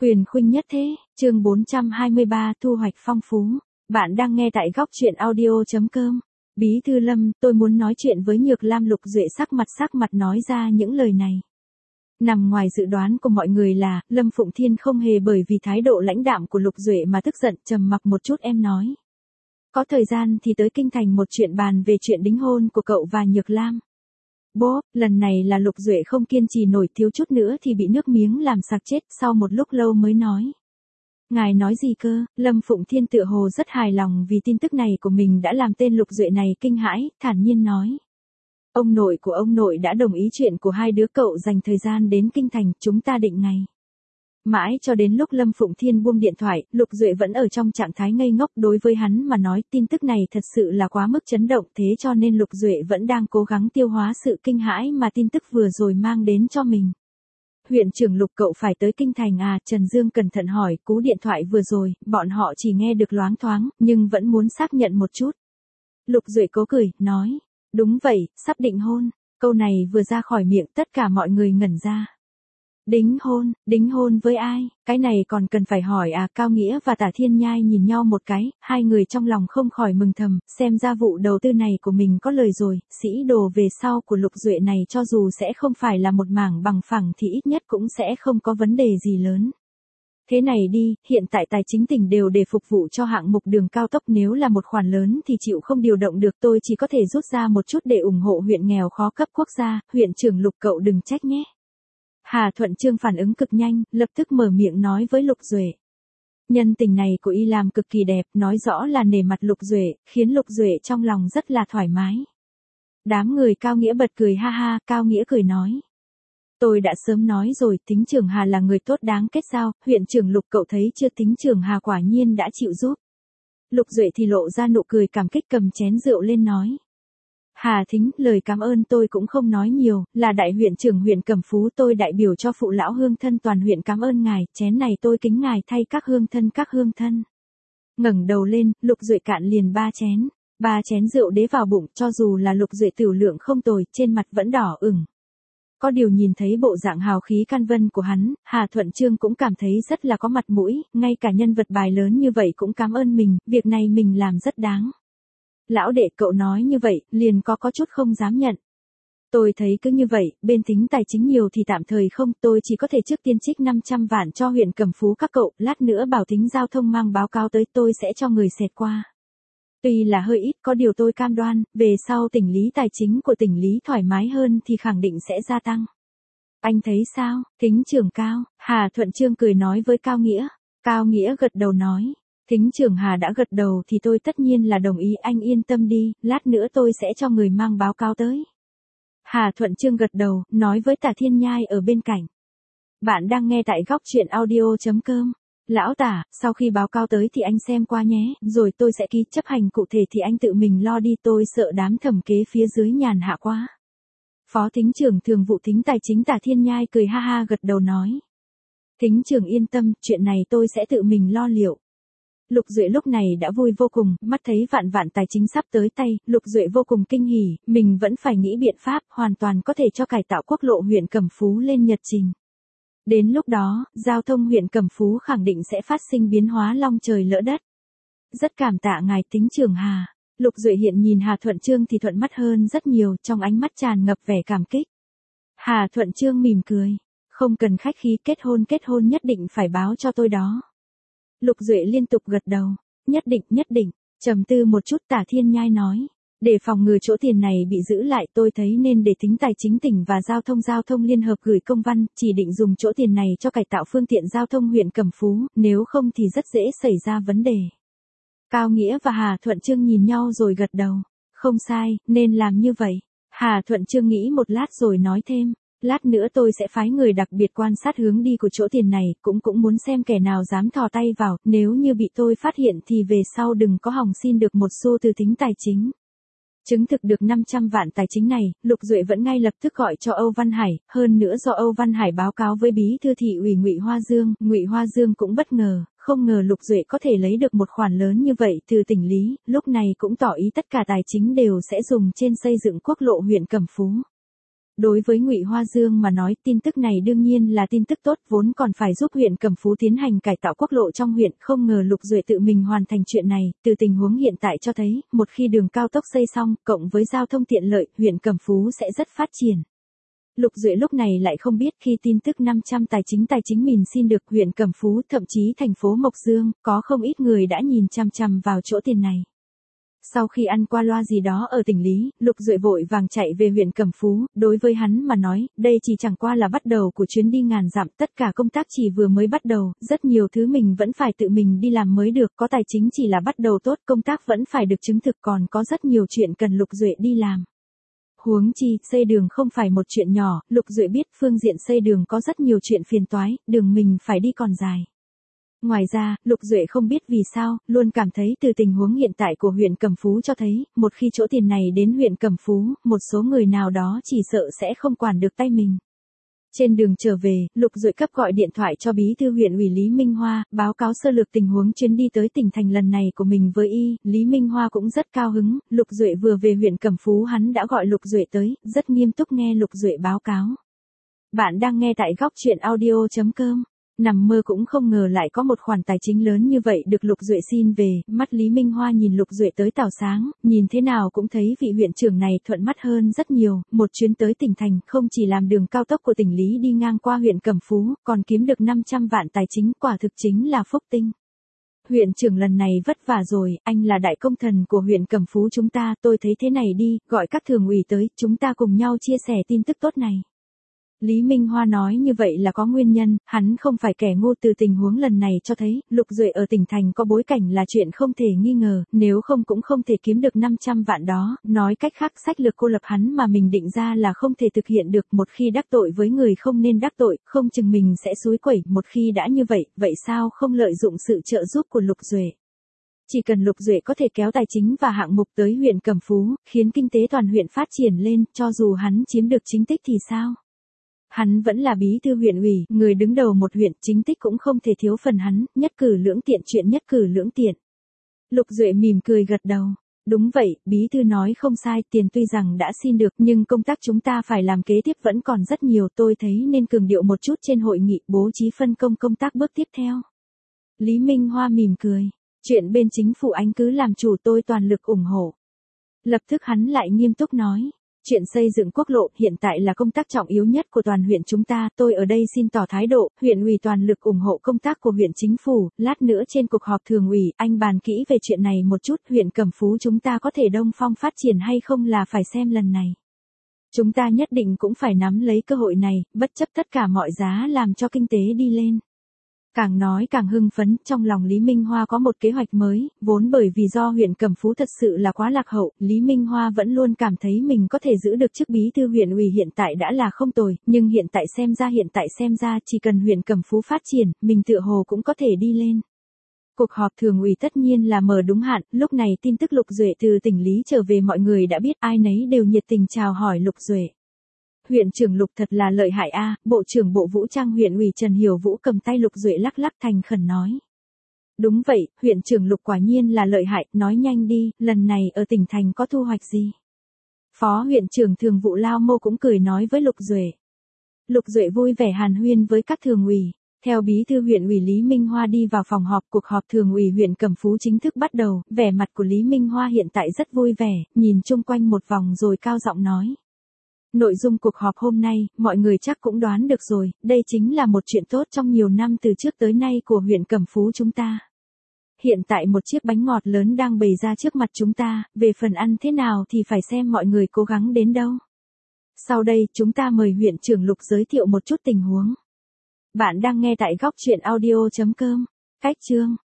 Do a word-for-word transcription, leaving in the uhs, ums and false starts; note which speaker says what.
Speaker 1: Quyền khuynh nhất thế, chương bốn trăm hai mươi ba thu hoạch phong phú. Bạn đang nghe tại góc truyện audio.com. Bí thư Lâm, tôi muốn nói chuyện với Nhược Lam. Lục Duệ sắc mặt sắc mặt nói ra những lời này. Nằm ngoài dự đoán của mọi người là, Lâm Phụng Thiên không hề bởi vì thái độ lãnh đạm của Lục Duệ mà tức giận, trầm mặc một chút em nói. Có thời gian thì tới kinh thành một chuyện bàn về chuyện đính hôn của cậu và Nhược Lam. Bố, lần này là Lục Duệ không kiên trì nổi, thiếu chút nữa thì bị nước miếng làm sặc chết, sau một lúc lâu mới nói. Ngài nói gì cơ? Lâm Phụng Thiên tựa hồ rất hài lòng vì tin tức này của mình đã làm tên Lục Duệ này kinh hãi, thản nhiên nói. Ông nội của ông nội đã đồng ý chuyện của hai đứa cậu dành thời gian đến kinh thành, chúng ta định ngày. Mãi cho đến lúc Lâm Phụng Thiên buông điện thoại, Lục Duệ vẫn ở trong trạng thái ngây ngốc. Đối với hắn mà nói tin tức này thật sự là quá mức chấn động, thế cho nên Lục Duệ vẫn đang cố gắng tiêu hóa sự kinh hãi mà tin tức vừa rồi mang đến cho mình. Huyện trưởng Lục, cậu phải tới kinh thành à? Trần Dương cẩn thận hỏi. Cú điện thoại vừa rồi, bọn họ chỉ nghe được loáng thoáng, nhưng vẫn muốn xác nhận một chút. Lục Duệ cố cười, nói. Đúng vậy, sắp định hôn. Câu này vừa ra khỏi miệng tất cả mọi người ngẩn ra. Đính hôn, đính hôn với ai? Cái này còn cần phải hỏi à? Cao Nghĩa và Tả Thiên Nhai nhìn nhau một cái, hai người trong lòng không khỏi mừng thầm, xem ra vụ đầu tư này của mình có lời rồi, sĩ đồ về sau của Lục Duệ này cho dù sẽ không phải là một mảng bằng phẳng thì ít nhất cũng sẽ không có vấn đề gì lớn. Thế này đi, hiện tại tài chính tỉnh đều để phục vụ cho hạng mục đường cao tốc, nếu là một khoản lớn thì chịu không điều động được, tôi chỉ có thể rút ra một chút để ủng hộ huyện nghèo khó cấp quốc gia. Huyện trưởng Lục, cậu đừng trách nhé. Hà Thuận Trương phản ứng cực nhanh, lập tức mở miệng nói với Lục Duệ. Nhân tình này của y làm cực kỳ đẹp, nói rõ là nể mặt Lục Duệ, khiến Lục Duệ trong lòng rất là thoải mái. Đám người Cao Nghĩa bật cười ha ha. Cao Nghĩa cười nói. Tôi đã sớm nói rồi, Tính trưởng Hà là người tốt đáng kết giao. Huyện trưởng Lục, cậu thấy chưa, Tính trưởng Hà quả nhiên đã chịu giúp. Lục Duệ thì lộ ra nụ cười cảm kích, cầm chén rượu lên nói. Hà Thính, lời cảm ơn tôi cũng không nói nhiều, là đại huyện trưởng huyện Cẩm Phú, tôi đại biểu cho phụ lão hương thân toàn huyện cảm ơn ngài, chén này tôi kính ngài thay các hương thân các hương thân. Ngẩng đầu lên, Lục Duệ cạn liền ba chén, ba chén rượu đế vào bụng, cho dù là Lục Duệ tiểu lượng không tồi, trên mặt vẫn đỏ ửng. Có điều nhìn thấy bộ dạng hào khí can vân của hắn, Hà Thuận Trương cũng cảm thấy rất là có mặt mũi, ngay cả nhân vật bài lớn như vậy cũng cảm ơn mình, việc này mình làm rất đáng. Lão đệ, cậu nói như vậy, liền có có chút không dám nhận. Tôi thấy cứ như vậy, bên tính tài chính nhiều thì tạm thời không, tôi chỉ có thể trước tiên trích năm trăm vạn cho huyện Cẩm Phú các cậu, lát nữa bảo tính giao thông mang báo cáo tới, tôi sẽ cho người xẹt qua. Tuy là hơi ít, có điều tôi cam đoan, về sau tỉnh lý tài chính của tỉnh lý thoải mái hơn thì khẳng định sẽ gia tăng. Anh thấy sao, Thính trưởng Cao? Hà Thuận Trương cười nói với Cao Nghĩa. Cao Nghĩa gật đầu nói. Thính trưởng Hà đã gật đầu thì tôi tất nhiên là đồng ý, anh yên tâm đi, lát nữa tôi sẽ cho người mang báo cáo tới. Hà Thuận Trương gật đầu, nói với Tả Thiên Nhai ở bên cạnh. Bạn đang nghe tại góc truyện audio.com. Lão Tả, sau khi báo cáo tới thì anh xem qua nhé, rồi tôi sẽ ký, chấp hành cụ thể thì anh tự mình lo đi, tôi sợ đám thẩm kế phía dưới nhàn hạ quá. Phó Thính trưởng thường vụ Thính tài chính Tả Thiên Nhai cười ha ha gật đầu nói. Thính trưởng yên tâm, chuyện này tôi sẽ tự mình lo liệu. Lục Duệ lúc này đã vui vô cùng, mắt thấy vạn vạn tài chính sắp tới tay, Lục Duệ vô cùng kinh hỉ, mình vẫn phải nghĩ biện pháp, hoàn toàn có thể cho cải tạo quốc lộ huyện Cẩm Phú lên nhật trình. Đến lúc đó, giao thông huyện Cẩm Phú khẳng định sẽ phát sinh biến hóa long trời lỡ đất. Rất cảm tạ ngài Tính trưởng Hà. Lục Duệ hiện nhìn Hà Thuận Trương thì thuận mắt hơn rất nhiều, trong ánh mắt tràn ngập vẻ cảm kích. Hà Thuận Trương mỉm cười, không cần khách khí, kết hôn kết hôn nhất định phải báo cho tôi đó. Lục Duệ liên tục gật đầu, nhất định nhất định. Trầm tư một chút, Tả Thiên Nhai nói. Để phòng ngừa chỗ tiền này bị giữ lại, tôi thấy nên để Tính tài chính tỉnh và giao thông giao thông liên hợp gửi công văn, chỉ định dùng chỗ tiền này cho cải tạo phương tiện giao thông huyện Cẩm Phú, nếu không thì rất dễ xảy ra vấn đề. Cao Nghĩa và Hà Thuận Trương nhìn nhau rồi gật đầu. Không sai, nên làm như vậy. Hà Thuận Trương nghĩ một lát rồi nói thêm. Lát nữa tôi sẽ phái người đặc biệt quan sát hướng đi của chỗ tiền này, cũng cũng muốn xem kẻ nào dám thò tay vào, nếu như bị tôi phát hiện thì về sau đừng có hòng xin được một xu từ Tính tài chính. Chứng thực được năm trăm vạn tài chính này, Lục Duệ vẫn ngay lập tức gọi cho Âu Văn Hải, hơn nữa do Âu Văn Hải báo cáo với bí thư thị ủy Ngụy Hoa Dương, Ngụy Hoa Dương cũng bất ngờ, không ngờ Lục Duệ có thể lấy được một khoản lớn như vậy từ tỉnh lý, lúc này cũng tỏ ý tất cả tài chính đều sẽ dùng trên xây dựng quốc lộ huyện Cẩm Phú. đối với Ngụy Hoa Dương mà nói, tin tức này đương nhiên là tin tức tốt, vốn còn phải giúp huyện Cẩm Phú tiến hành cải tạo quốc lộ trong huyện, không ngờ Lục Duệ tự mình hoàn thành chuyện này, từ tình huống hiện tại cho thấy, một khi đường cao tốc xây xong, cộng với giao thông tiện lợi, huyện Cẩm Phú sẽ rất phát triển. Lục Duệ lúc này lại không biết khi tin tức năm trăm tài chính tài chính mìn xin được huyện Cẩm Phú, thậm chí thành phố Mộc Dương, có không ít người đã nhìn chằm chằm vào chỗ tiền này. Sau khi ăn qua loa gì đó ở tỉnh Lý, Lục Duệ vội vàng chạy về huyện Cẩm Phú, đối với hắn mà nói, đây chỉ chẳng qua là bắt đầu của chuyến đi ngàn dặm, tất cả công tác chỉ vừa mới bắt đầu, rất nhiều thứ mình vẫn phải tự mình đi làm mới được, có tài chính chỉ là bắt đầu tốt, công tác vẫn phải được chứng thực, còn có rất nhiều chuyện cần Lục Duệ đi làm. Huống chi, xây đường không phải một chuyện nhỏ, Lục Duệ biết phương diện xây đường có rất nhiều chuyện phiền toái, đường mình phải đi còn dài. Ngoài ra, Lục Duệ không biết vì sao, luôn cảm thấy từ tình huống hiện tại của huyện Cẩm Phú cho thấy, một khi chỗ tiền này đến huyện Cẩm Phú, một số người nào đó chỉ sợ sẽ không quản được tay mình. Trên đường trở về, Lục Duệ cấp gọi điện thoại cho bí thư huyện ủy Lý Minh Hoa, báo cáo sơ lược tình huống chuyến đi tới tỉnh thành lần này của mình với y, Lý Minh Hoa cũng rất cao hứng, Lục Duệ vừa về huyện Cẩm Phú hắn đã gọi Lục Duệ tới, rất nghiêm túc nghe Lục Duệ báo cáo. Bạn đang nghe tại góc truyện audio chấm com. Nằm mơ cũng không ngờ lại có một khoản tài chính lớn như vậy được Lục Duệ xin về, mắt Lý Minh Hoa nhìn Lục Duệ tới tảo sáng, nhìn thế nào cũng thấy vị huyện trưởng này thuận mắt hơn rất nhiều, một chuyến tới tỉnh thành không chỉ làm đường cao tốc của tỉnh Lý đi ngang qua huyện Cẩm Phú, còn kiếm được năm trăm vạn tài chính, quả thực chính là phúc tinh. Huyện trưởng lần này vất vả rồi, anh là đại công thần của huyện Cẩm Phú chúng ta, tôi thấy thế này đi, gọi các thường ủy tới, chúng ta cùng nhau chia sẻ tin tức tốt này. Lý Minh Hoa nói như vậy là có nguyên nhân, hắn không phải kẻ ngu, từ tình huống lần này cho thấy, Lục Duệ ở tỉnh thành có bối cảnh là chuyện không thể nghi ngờ, nếu không cũng không thể kiếm được năm trăm vạn đó, nói cách khác sách lược cô lập hắn mà mình định ra là không thể thực hiện được, một khi đắc tội với người không nên đắc tội, không chừng mình sẽ xúi quẩy, một khi đã như vậy, vậy sao không lợi dụng sự trợ giúp của Lục Duệ. Chỉ cần Lục Duệ có thể kéo tài chính và hạng mục tới huyện Cẩm Phú, khiến kinh tế toàn huyện phát triển lên, cho dù hắn chiếm được chính tích thì sao? Hắn vẫn là bí thư huyện ủy, người đứng đầu một huyện, chính tích cũng không thể thiếu phần hắn, nhất cử lưỡng tiện, chuyện nhất cử lưỡng tiện. Lục Duệ mỉm cười gật đầu. Đúng vậy, bí thư nói không sai, tiền tuy rằng đã xin được, nhưng công tác chúng ta phải làm kế tiếp vẫn còn rất nhiều, tôi thấy nên cường điệu một chút trên hội nghị, bố trí phân công công tác bước tiếp theo. Lý Minh Hoa mỉm cười. Chuyện bên chính phủ anh cứ làm chủ, tôi toàn lực ủng hộ. Lập tức hắn lại nghiêm túc nói. Chuyện xây dựng quốc lộ hiện tại là công tác trọng yếu nhất của toàn huyện chúng ta, tôi ở đây xin tỏ thái độ, huyện ủy toàn lực ủng hộ công tác của huyện chính phủ, lát nữa trên cuộc họp thường ủy, anh bàn kỹ về chuyện này một chút, huyện Cẩm Phú chúng ta có thể đông phong phát triển hay không là phải xem lần này. Chúng ta nhất định cũng phải nắm lấy cơ hội này, bất chấp tất cả mọi giá làm cho kinh tế đi lên. Càng nói càng hưng phấn, trong lòng Lý Minh Hoa có một kế hoạch mới, vốn bởi vì do huyện Cẩm Phú thật sự là quá lạc hậu, Lý Minh Hoa vẫn luôn cảm thấy mình có thể giữ được chức bí thư huyện ủy hiện tại đã là không tồi, nhưng hiện tại xem ra hiện tại xem ra chỉ cần huyện Cẩm Phú phát triển, mình tựa hồ cũng có thể đi lên. Cuộc họp thường ủy tất nhiên là mở đúng hạn, lúc này tin tức Lục Duệ từ tỉnh Lý trở về mọi người đã biết, ai nấy đều nhiệt tình chào hỏi Lục Duệ. Huyện trưởng Lục thật là lợi hại a, Bộ trưởng Bộ Vũ trang huyện ủy Trần Hiểu Vũ cầm tay Lục Duệ lắc lắc thành khẩn nói. Đúng vậy, huyện trưởng Lục quả nhiên là lợi hại, nói nhanh đi, lần này ở tỉnh thành có thu hoạch gì? Phó huyện trưởng Thường vụ Lao Mô cũng cười nói với Lục Duệ. Lục Duệ vui vẻ hàn huyên với các thường ủy. Theo bí thư huyện ủy Lý Minh Hoa đi vào phòng họp, cuộc họp thường ủy huyện Cẩm Phú chính thức bắt đầu, vẻ mặt của Lý Minh Hoa hiện tại rất vui vẻ, nhìn chung quanh một vòng rồi cao giọng nói. Nội dung cuộc họp hôm nay, mọi người chắc cũng đoán được rồi, đây chính là một chuyện tốt trong nhiều năm từ trước tới nay của huyện Cẩm Phú chúng ta. Hiện tại một chiếc bánh ngọt lớn đang bày ra trước mặt chúng ta, về phần ăn thế nào thì phải xem mọi người cố gắng đến đâu. Sau đây, chúng ta mời huyện trưởng Lục giới thiệu một chút tình huống. Bạn đang nghe tại góc truyện audio chấm com. Cách chương